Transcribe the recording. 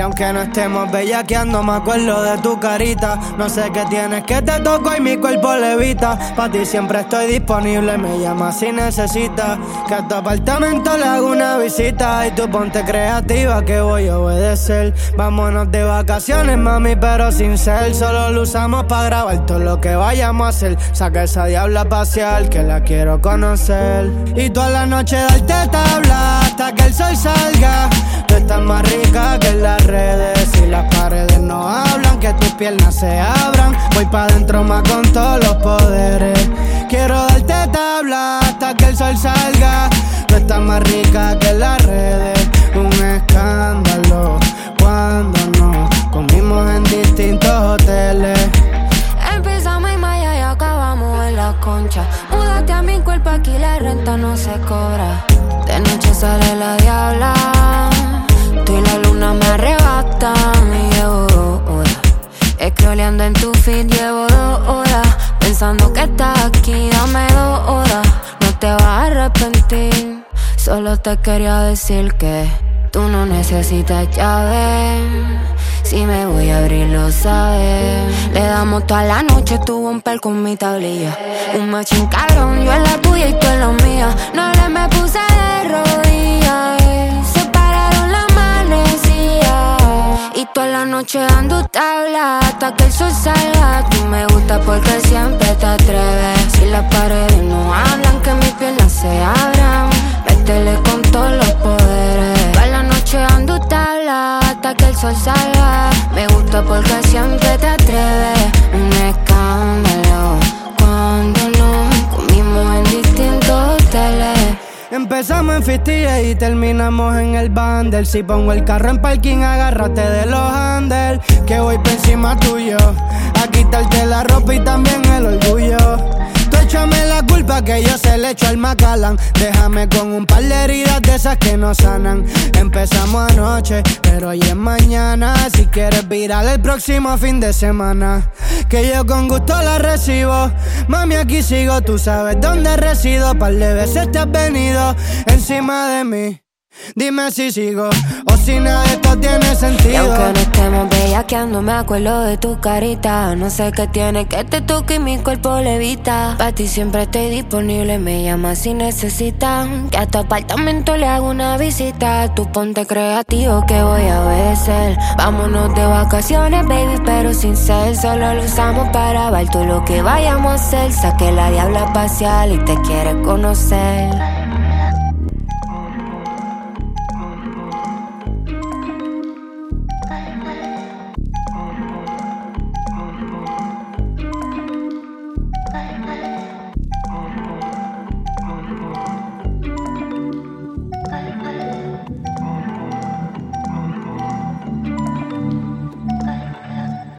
aunque no estemos bellaqueando, me acuerdo de tu carita. No sé qué tienes que te toco y mi cuerpo levita. Pa' ti siempre estoy disponible, me llamas si necesitas. Que a tu apartamento le hago una visita. Y tú ponte creativa que voy a obedecer. Vámonos de vacaciones, mami, pero sin ser. Solo lo usamos pa' grabar todo lo que vayamos a hacer. Saca esa diabla a pasear que la quiero conocer. Y toda la noche darte tabla hasta que el sol salga. Tú estás más rica que en las redes. Y las paredes no hablan, que tus piernas se abran. Voy pa' dentro más con todos los poderes. Quiero darte tabla hasta que el sol salga. Tú estás más rica que en las redes. Un escándalo cuando no comimos en distintos hoteles. Empezamos en Maya y acabamos en la Concha. Múdate a mi cuerpo, aquí la renta no se cobra. De noche sale la diabla. Tú y la luna me arrebatan. Y llevo 2 horas scrolleando en tu feed, llevo 2 horas pensando que estás aquí, dame 2 horas. No te vas a arrepentir. Solo te quería decir que tú no necesitas llave. Si me voy a abrir, lo sabes. Le damos toda la noche, tu bumper con mi tablilla. Un machín cabrón, yo en la tuya y tú en la mía. No le me puse de rodillas. Se pararon la manecilla. Y toda la noche dando tabla hasta que el sol salga. Tú me gusta porque siempre te atreves. Si las paredes no hablan, que mis piernas se abran. Métele con todos los poderes. Toda la noche ando tabla hasta que el sol salga. Me gusta porque siempre te atreves. Un escándalo cuando no comimos en distintos hoteles. Empezamos en 58 y terminamos en el bundle. Si pongo el carro en parking, agárrate de los handles. Que voy por encima tuyo a quitarte la ropa y también el orgullo. Tú échame la culpa que yo se le echo al Macallan. Déjame con un par de heridas de esas que no sanan. Empezamos anoche, pero hoy es mañana. Si quieres virar el próximo fin de semana, que yo con gusto la recibo. Mami, aquí sigo, tú sabes dónde resido. Par de veces te has venido encima de mí. Dime si sigo o si nada de esto tiene sentido. Y aunque no estemos bellaqueando, me acuerdo de tu carita. No sé qué tiene que te toque y mi cuerpo levita. Pa' ti siempre estoy disponible, me llamas si necesitas. Que a tu apartamento le hago una visita. Tú ponte creativo que voy a obedecer. Vámonos de vacaciones, baby, pero sin ser. Solo lo usamos para ver todo lo que vayamos a hacer. Saqué la diabla espacial y te quiere conocer.